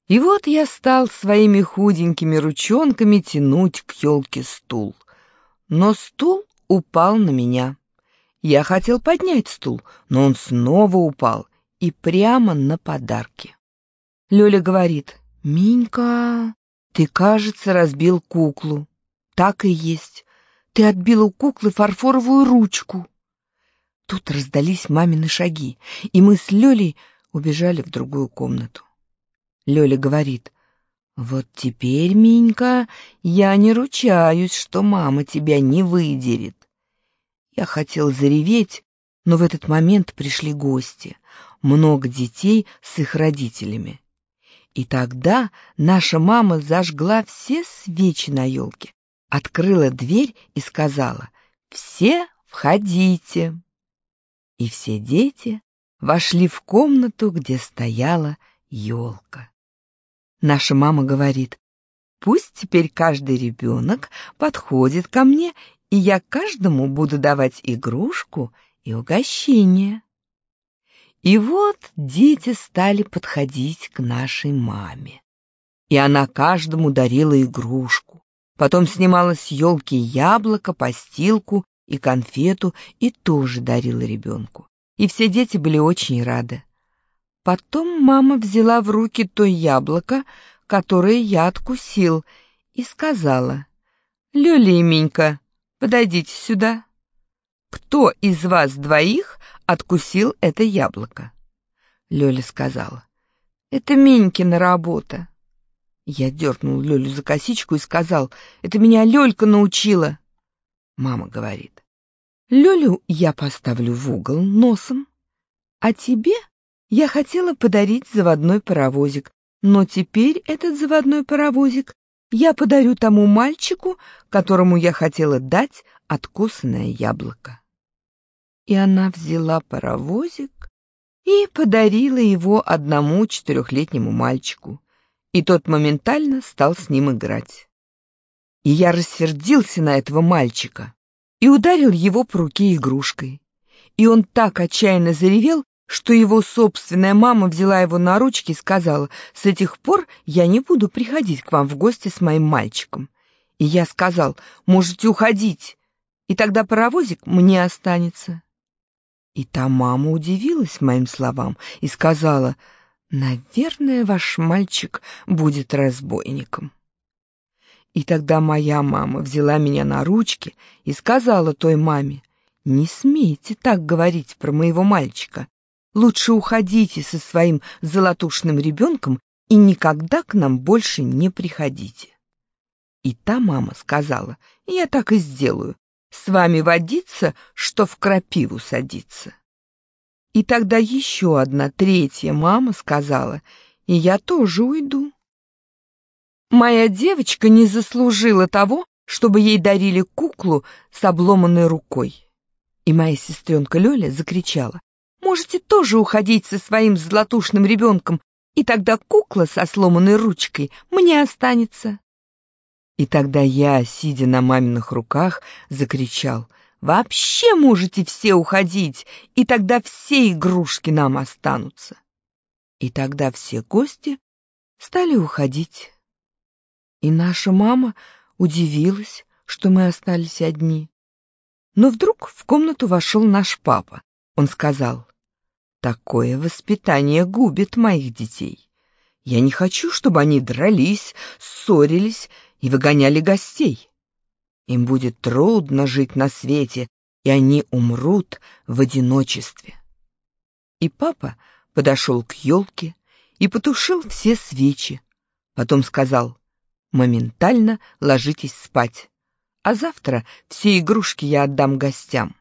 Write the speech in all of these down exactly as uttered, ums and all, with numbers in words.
И вот я стал своими худенькими ручонками тянуть к елке стул. Но стул упал на меня. Я хотел поднять стул, но он снова упал и прямо на подарки. Лёля говорит: «Минька, ты, кажется, разбил куклу». Так и есть. Ты отбил у куклы фарфоровую ручку. Тут раздались мамины шаги, и мы с Лёлей убежали в другую комнату. Лёля говорит: «Вот теперь, Минька, я не ручаюсь, что мама тебя не выдерет». Я хотел зареветь, но в этот момент пришли гости, много детей с их родителями. И тогда наша мама зажгла все свечи на елке, открыла дверь и сказала: «Все входите». И все дети вошли в комнату, где стояла елка. Наша мама говорит: «Пусть теперь каждый ребенок подходит ко мне, и я каждому буду давать игрушку и угощение». И вот дети стали подходить к нашей маме. И она каждому дарила игрушку. Потом снимала с елки яблоко, постилку и конфету и тоже дарила ребенку. И все дети были очень рады. Потом мама взяла в руки то яблоко, которое я откусил, и сказала: «Лёля и Минька, подойдите сюда. Кто из вас двоих откусил это яблоко?» Лёля сказала: «Это Минькина работа». Я дернул Лёлю за косичку и сказал: «Это меня Лёлька научила». Мама говорит: «Лёлю я поставлю в угол носом, а тебе я хотела подарить заводной паровозик, но теперь этот заводной паровозик я подарю тому мальчику, которому я хотела дать откусанное яблоко». И она взяла паровозик и подарила его одному четырехлетнему мальчику, и тот моментально стал с ним играть. И я рассердился на этого мальчика и ударил его по руке игрушкой. И он так отчаянно заревел, что его собственная мама взяла его на ручки и сказала: «С этих пор я не буду приходить к вам в гости с моим мальчиком». И я сказал: «Можете уходить, и тогда паровозик мне останется». И та мама удивилась моим словам и сказала: «Наверное, ваш мальчик будет разбойником». И тогда моя мама взяла меня на ручки и сказала той маме: «Не смейте так говорить про моего мальчика. Лучше уходите со своим золотушным ребенком и никогда к нам больше не приходите». И та мама сказала: «Я так и сделаю. С вами водиться, что в крапиву садиться». И тогда еще одна третья мама сказала: «И я тоже уйду». Моя девочка не заслужила того, чтобы ей дарили куклу с обломанной рукой. И моя сестренка Лёля закричала: «Можете тоже уходить со своим золотушным ребенком, и тогда кукла со сломанной ручкой мне останется». И тогда я, сидя на маминых руках, закричал: «Вообще можете все уходить, и тогда все игрушки нам останутся». И тогда все гости стали уходить. И наша мама удивилась, что мы остались одни. Но вдруг в комнату вошел наш папа. Он сказал: «Такое воспитание губит моих детей. Я не хочу, чтобы они дрались, ссорились и выгоняли гостей. Им будет трудно жить на свете, и они умрут в одиночестве». И папа подошел к елке и потушил все свечи. Потом сказал: «Моментально ложитесь спать, а завтра все игрушки я отдам гостям».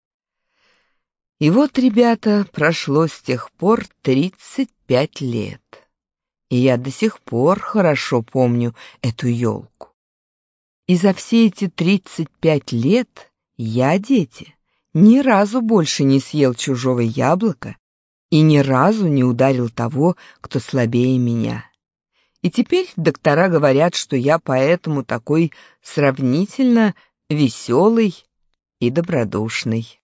И вот, ребята, прошло с тех пор тридцать пять лет, и я до сих пор хорошо помню эту елку. И за все эти тридцать пять лет я, дети, ни разу больше не съел чужого яблока и ни разу не ударил того, кто слабее меня. И теперь доктора говорят, что я поэтому такой сравнительно веселый и добродушный.